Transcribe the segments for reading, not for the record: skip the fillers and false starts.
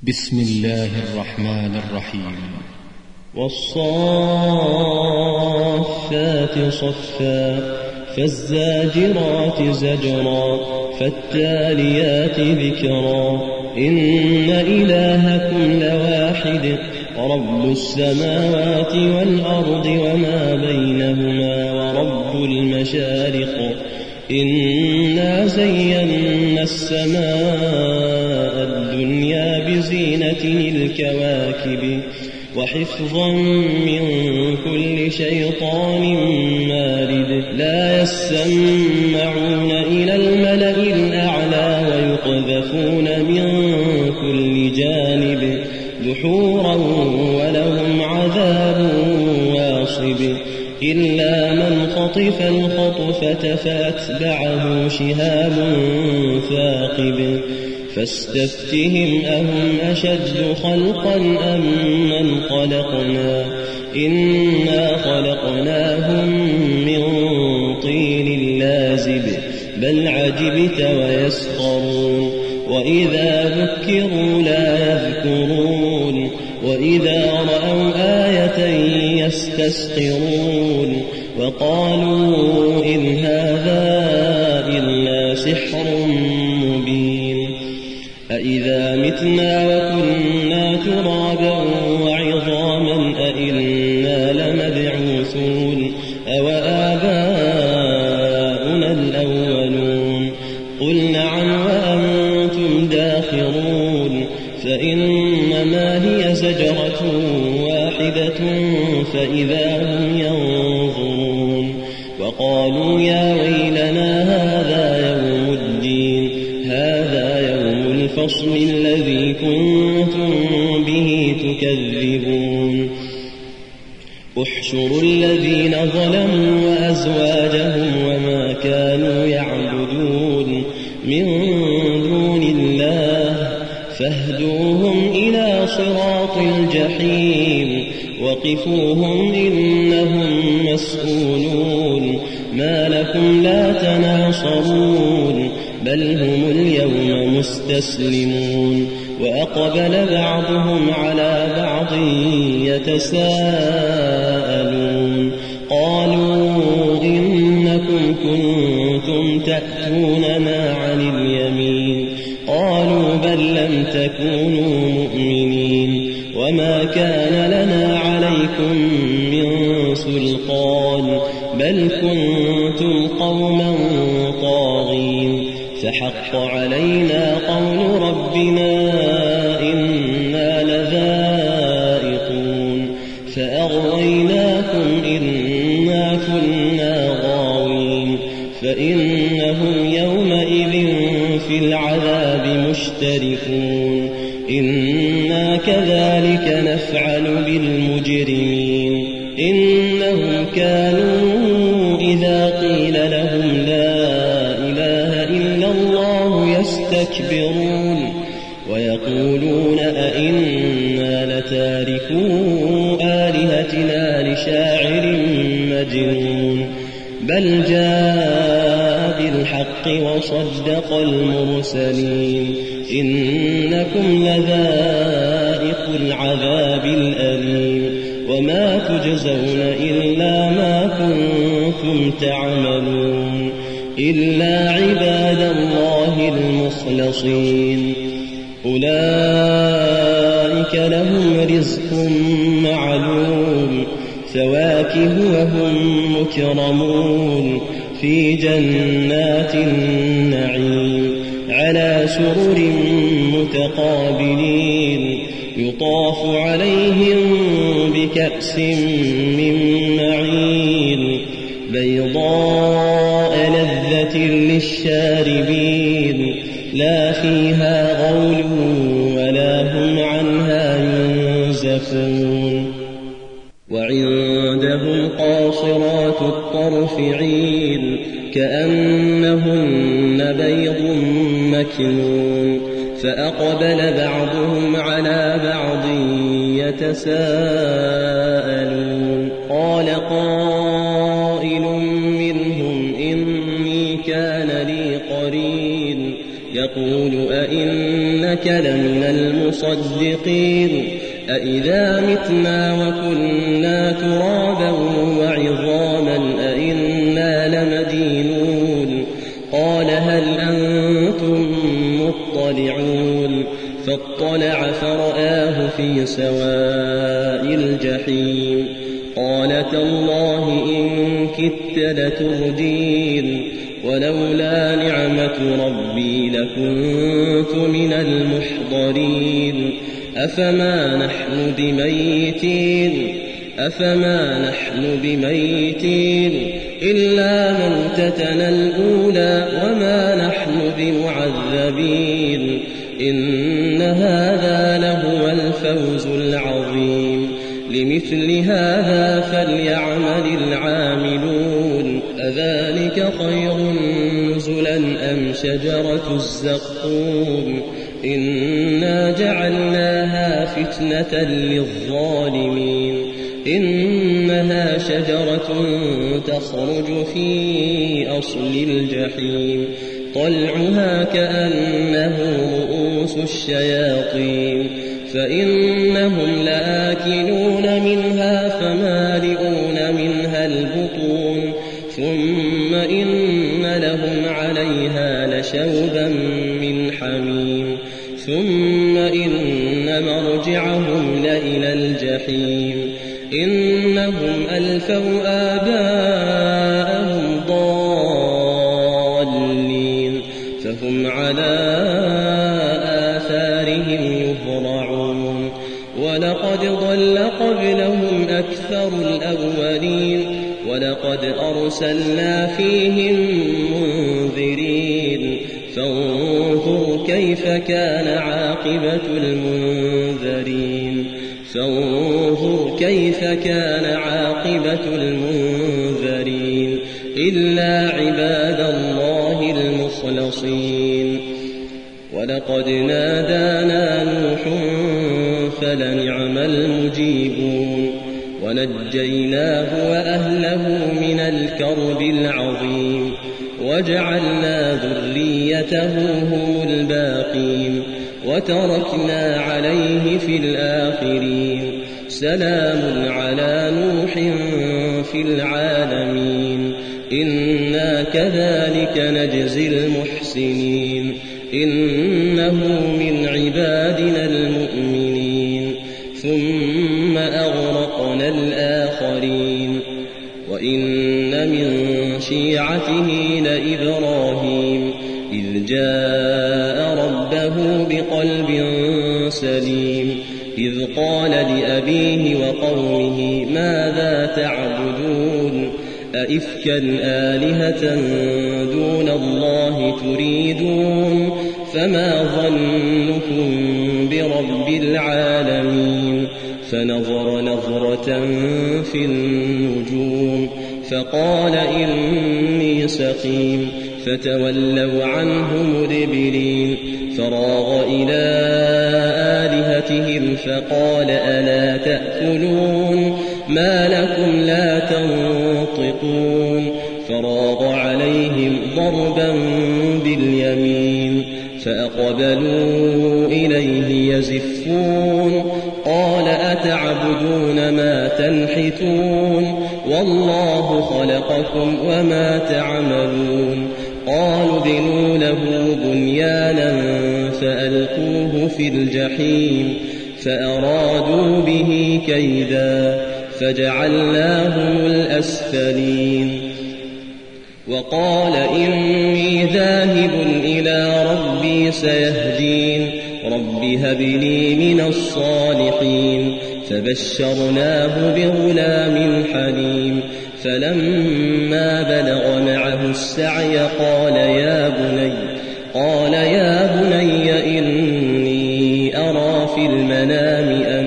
بسم الله الرحمن الرحيم. والصافات صفا فالزاجرات زجرا فالتاليات ذكرا إن إلهكم لواحد رب السماوات والأرض وما بينهما ورب المشارق إنا زينا السماء الدنيا بزينة الكواكب وحفظا من كل شيطان مارد لا يسمعون إلى الملأ الأعلى ويقذفون من كل جانب دحورا ولهم عذاب واصب إلا من خطف الخطفة فأتبعه شهاب ثاقب فاستفتهم أهم أشد خلقا أم من خلقنا إنا خلقناهم من طين لازب بل عجبت ويسخرون وإذا ذكروا لا يذكرون وإذا رأوا آية يستسخرون وقالوا إن هذا إلا سحر مبين أإذا متنا وكنا ترابا وعظاما أإنا لمبعوثون أوآباؤنا الأولون قل نعم وأنتم داخرون فإنما هي زجرة واحدة فإذا هم ينظرون وقالوا يا ويلنا هذا يوم الدين هذا يوم الفصل الذي كنتم به تكذبون احشروا الذين ظلموا وأزواجهم وما كانوا يعبدون من دون الله فاهدوهم إلى صراط الجحيم وقفوهم إنهم مسؤولون ما لكم لا تناصرون بل هم اليوم مستسلمون وأقبل بعضهم على بعض يتساءلون قالوا إنكم كنتم تأتوننا عن اليمين قالوا بل لم تكونوا مؤمنين وما كان لنا عليكم من سلطان بل كنتم قوما طاغين فحق علينا قول ربنا إنا لذائقون فأغويناكم إنا كنا غاوين فإنهم يومئذ في العذاب مشتركون إنا كذلك نفعل بالمجرمين إنهم كانوا إذا قيل لهم لا إله إلا الله يستكبرون ويقولون أئنا لتاركو آلهتنا لشاعر مجنون بل جاء بالحق وصدق المرسلين إنكم لذائق العذاب الأليم وما تجزون إلا ما كنتم تعملون إلا عباد الله المخلصين أولئك لهم رزق معلوم فواكه وهم مكرمون في جنات النعيم على سرر متقابلين يطاف عليهم بكأس من معين بيضاء لذة للشاربين لا فيها غول ولا هم عنها ينزفون وعندهم قاصرات الطرف عين كأنهن بيض مكنون فأقبل بعضهم على بعض يتساءلون قال قائل منهم إني كان لي قرين يقول أئنك أئنك لمن المصدقين أئذا متنا وكنا ترابا وعظاما أئنا لمدينون قال هل أنتم مطلعون فاطلع فرآه في سواء الجحيم قال تالله إن كدت لتردين ولولا نعمة ربي لكنت من المحضرين أفما نحن بميتين إلا موتتنا الأولى وما نحن بمعذبين إن هذا لهو الفوز العظيم لمثل هذا فليعمل العاملون أذلك خير نزلا أم شجرة الزقوم إنا جعلناها فتنة للظالمين إنها شجرة تخرج في أصل الجحيم طلعها كأنه رؤوس الشياطين فإنهم لآكلون منها فمالئون منها البطون ثم إن لهم عليها لشوبا من حميم ثم إن مرجعهم لإلى الجحيم إنهم ألفوا آباءهم ضالين فهم على آثارهم يهرعون ولقد ضل قبلهم أكثر الأولين ولقد أرسلنا فيهم منذرين فانظر كيف كان عاقبة المنذرين إلا عباد الله المخلصين ولقد نادانا نوح فلنعم المجيبون ونجيناه وأهله من الكرب العظيم وجعلنا ذريته هم الباقين وتركنا عليه في الآخرين سلام على نوح في العالمين إنا كذلك نجزي المحسنين إنه من عبادنا المؤمنين ثم أغرقنا الآخرين وإن من شيعته لإبراهيم إذ جاء ربه بقلب سليم إذ قال لأبيه وقومه ماذا تعبدون أئفكا آلهة دون الله تريدون فما ظنكم برب العالمين فنظر نظرة في النجوم فقال إني سقيم فتولوا عنه مدبرين فراغ إلى آلهتهم فقال ألا تأكلون ما لكم لا تنطقون فراغ عليهم ضربا باليمين فأقبلوا إليه يزفون قال أتعبدون ما تنحتون والله خلقكم وما تعملون قالوا ابنوا له بنيانا فألقوه في الجحيم فأرادوا به كيدا فجعلناهم الأسفلين وقال إني ذاهب إلى ربي سيهدين رب هب لي من الصالحين فبشرناه بغلام حليم فلما بلغ معه السعي قال يا بني إني أرى في المنام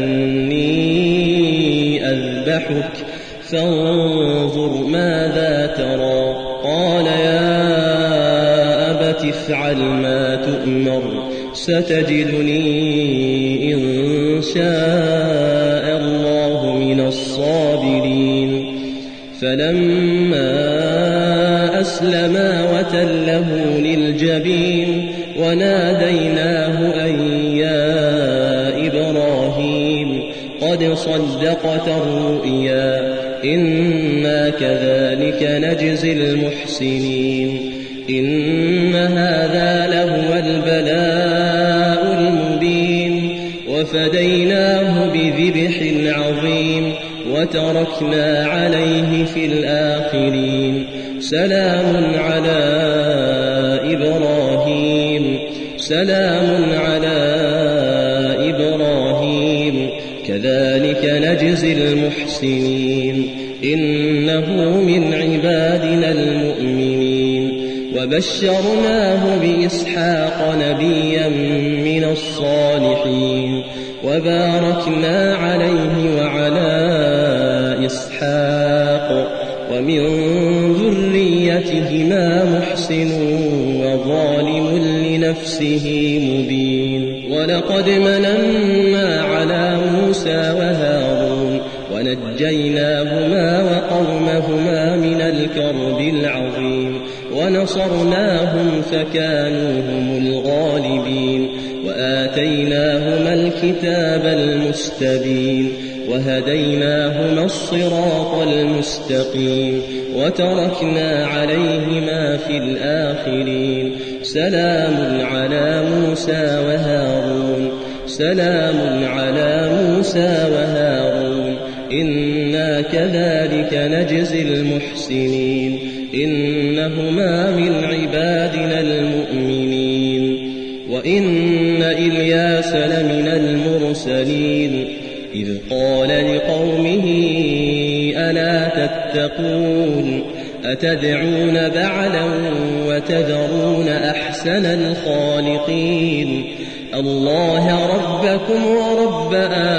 أني أذبحك فانظر ماذا ترى قال يا أبت افعل ما تؤمر ستجدني إن شاء الله من الصابرين فلما أسلما وتله للجبين وناديناه أن قد صدقت الرؤيا إنا كذلك نجزي المحسنين إن هذا لهو البلاء المبين وفديناه بذبح عظيم وتركنا عليه في الآخرين سلام على إبراهيم كذلك نجزي المحسنين إنه من عبادنا المؤمنين وبشرناه بإسحاق نبيا من الصالحين وباركنا عليه وعلى إسحاق ومن ذريتهما محسن وظالم لنفسه مبين ولقد مننا على موسى وهارون ونجيناهما وقومهما من الكرب العظيم ونصرناهم فكانوا هم الغالبين وآتيناهما الكتاب المستبين وهديناهما الصراط المستقيم وتركنا عليهما في الآخرين سلام على موسى وهارون إنا كذلك نجزي المحسنين إنهما من عبادنا المؤمنين وإن إلياس لمن المرسلين إذ قال لقومه ألا تتقون أتدعون بعلا وتذرون أحسن الخالقين الله ربكم ورب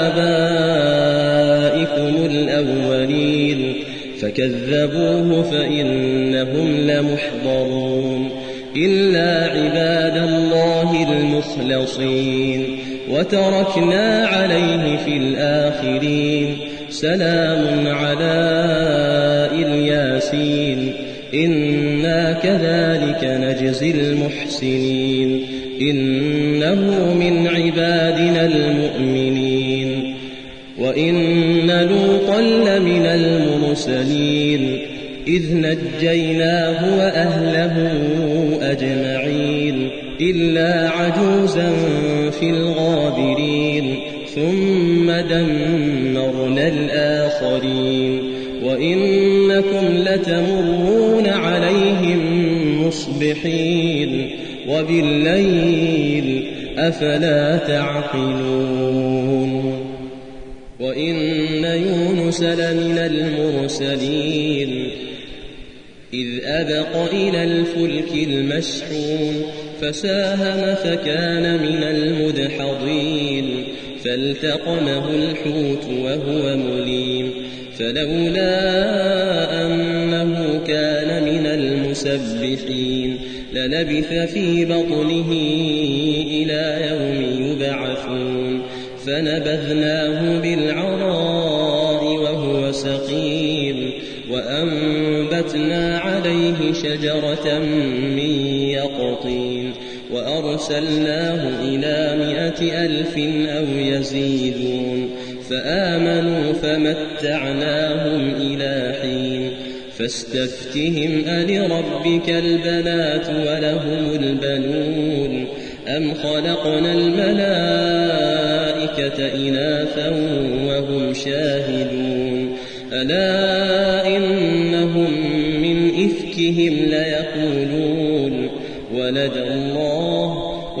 آبائكم الأولين فكذبوه فإنهم لمحضرون إلا عباد الله المخلصين وتركنا عليه في الآخرين سلام على الياسين إنا كذلك نجزي المحسنين إنه من عبادنا المؤمنين وإن لوطا لمن المرسلين إذ نجيناه وأهله أجمعين إلا عجوزا في الغابرين ثم دمرنا الآخرين وإنكم لتمرون عليهم مصبحين وبالليل أفلا تعقلون وإن يونس لمن المرسلين إذ أبق إلى الفلك المشحون فساهم فكان من المدحضين فالتقمه الحوت وهو مليم فلولا أنه كان من المسبحين للبث في بطنه إلى يوم يبعثون فنبذناه بالعراء وهو سقيم وأنبتنا عليه شجرة من يقطين وأرسلناه إلى 100,000 أو يزيدون فآمنوا فمتعناهم إلى حين فاستفتهم ألربك البنات ولهم البنون أم خلقنا الملائكة إناثا وهم شاهدون ألا إنهم من إفكهم ليقولون ولد الله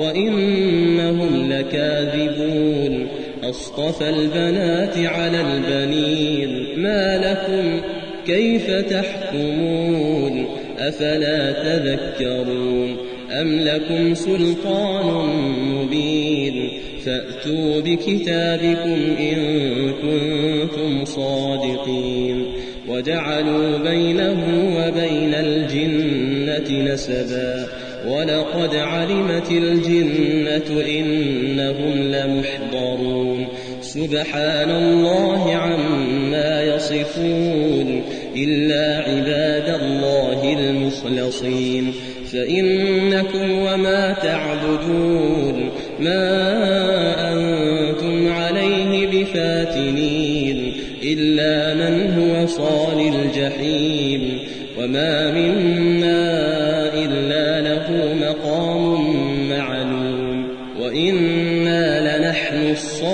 وإنهم لكاذبون أصطفى البنات على البنين ما لكم كيف تحكمون أفلا تذكرون أم لكم سلطان مبين فأتوا بكتابكم إن كنتم صادقين وجعلوا بينه وبين الجنة نسبا ولقد علمت الجنة إنهم لمحضرون سبحان الله عما يصفون إلا عباد الله المخلصين فإنكم وما تعبدون ما أنتم عليه بفاتحين الفاتنين إلا من هو صال الجحيم وما منا إلا له مقام معلوم وإنا لنحن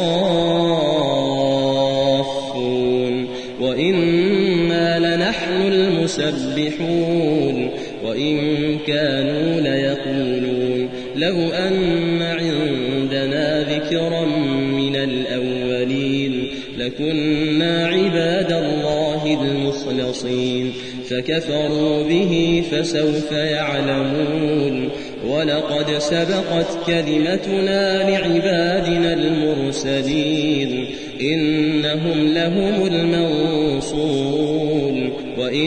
الصافون وإنا لنحن المسبحون وإن كانوا ليقولون لو أن عندنا ذكرا من الأولين لكنا عباد الله المخلصين فكفروا به فسوف يعلمون ولقد سبقت كلمتنا لعبادنا المرسلين إنهم لهم المنصورون وإن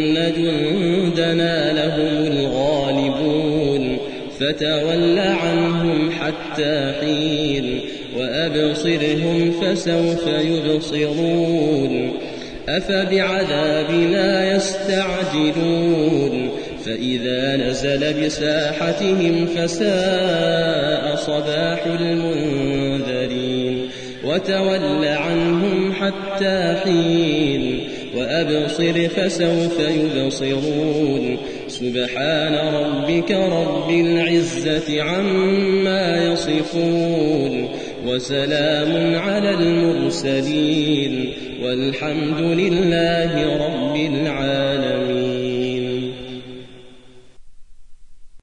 جندنا لهم الغالبون فتول عنهم حتى حين وأبصرهم فسوف يبصرون أفبعذابنا يستعجلون فإذا نزل بساحتهم فساء صباح المنذرين وتول عنهم حتى حين وأبصر فسوف يبصرون سبحان ربك رب العزة عما يصفون وسلام على المرسلين والحمد لله رب العالمين.